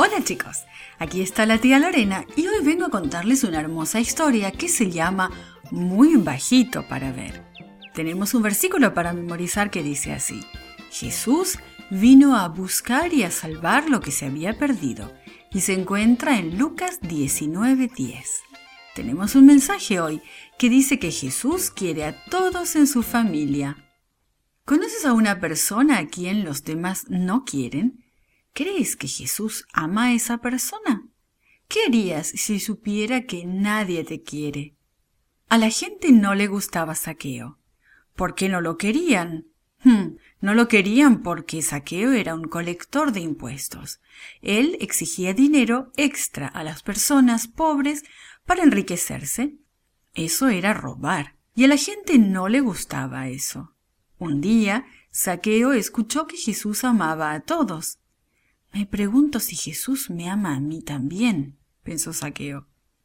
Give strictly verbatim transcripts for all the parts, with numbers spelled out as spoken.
Hola chicos, aquí está la tía Lorena y hoy vengo a contarles una hermosa historia que se llama Muy bajito para ver. Tenemos un versículo para memorizar que dice así: Jesús vino a buscar y a salvar lo que se había perdido, y se encuentra en Lucas diecinueve diez. Tenemos un mensaje hoy que dice que Jesús quiere a todos en su familia. ¿Conoces a una persona a quien los demás no quieren? ¿Crees que Jesús ama a esa persona? ¿Qué harías si supiera que nadie te quiere? A la gente no le gustaba Zaqueo. ¿Por qué no lo querían? Hmm, no lo querían porque Zaqueo era un colector de impuestos. Él exigía dinero extra a las personas pobres para enriquecerse. Eso era robar, y a la gente no le gustaba eso. Un día, Zaqueo escuchó que Jesús amaba a todos. Me pregunto si Jesús me ama a mí también, pensó Zaqueo.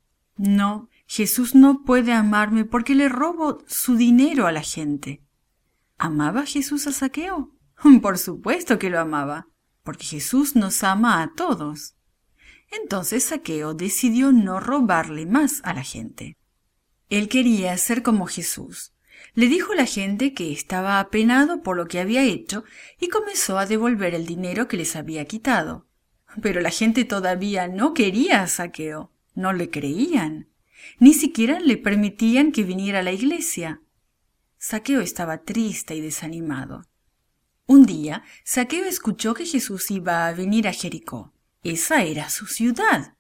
No, Jesús no puede amarme porque le robo su dinero a la gente. ¿Amaba Jesús a Zaqueo? Por supuesto que lo amaba, porque Jesús nos ama a todos. Entonces Zaqueo decidió no robarle más a la gente. Él quería ser como Jesús. Le dijo a la gente que estaba apenado por lo que había hecho y comenzó a devolver el dinero que les había quitado. Pero la gente todavía no quería a Zaqueo, no le creían. Ni siquiera le permitían que viniera a la iglesia. Zaqueo estaba triste y desanimado. Un día, Zaqueo escuchó que Jesús iba a venir a Jericó. Esa era su ciudad.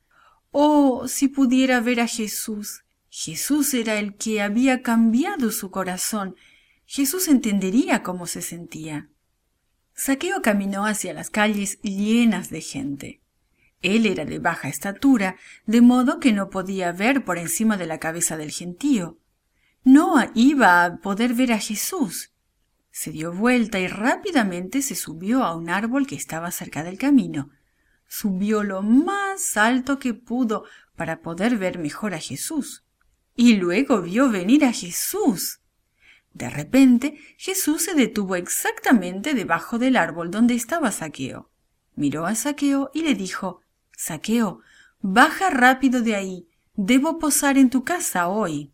Oh, si pudiera ver a Jesús. Jesús era el que había cambiado su corazón. Jesús entendería cómo se sentía. Zaqueo caminó hacia las calles llenas de gente. Él era de baja estatura, de modo que no podía ver por encima de la cabeza del gentío. No iba a poder ver a Jesús. Se dio vuelta y rápidamente se subió a un árbol que estaba cerca del camino. Subió lo más alto que pudo para poder ver mejor a Jesús. Y luego vio venir a Jesús. De repente, Jesús se detuvo exactamente debajo del árbol donde estaba Zaqueo. Miró a Zaqueo y le dijo: Zaqueo, baja rápido de ahí. Debo posar en tu casa hoy.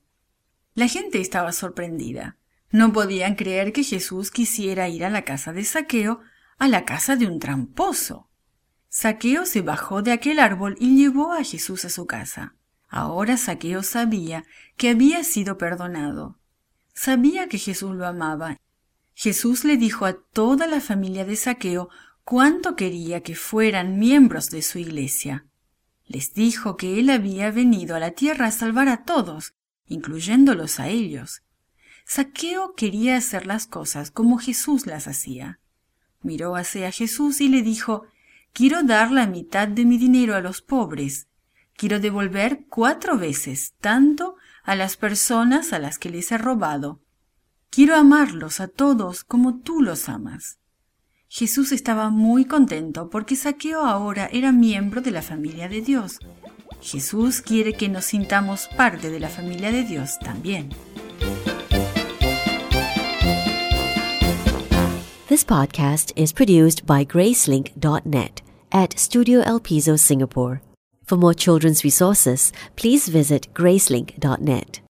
La gente estaba sorprendida. No podían creer que Jesús quisiera ir a la casa de Zaqueo, a la casa de un tramposo. Zaqueo se bajó de aquel árbol y llevó a Jesús a su casa. Ahora Zaqueo sabía que había sido perdonado. Sabía que Jesús lo amaba. Jesús le dijo a toda la familia de Zaqueo cuánto quería que fueran miembros de su iglesia. Les dijo que él había venido a la tierra a salvar a todos, incluyéndolos a ellos. Zaqueo quería hacer las cosas como Jesús las hacía. Miró hacia Jesús y le dijo: Quiero dar la mitad de mi dinero a los pobres. Quiero devolver cuatro veces tanto a las personas a las que les he robado. Quiero amarlos a todos como tú los amas. Jesús estaba muy contento porque Zaqueo ahora era miembro de la familia de Dios. Jesús quiere que nos sintamos parte de la familia de Dios también. This podcast is produced by Gracelink dot net at Studio El Piso, Singapore. For more children's resources, please visit Gracelink dot net.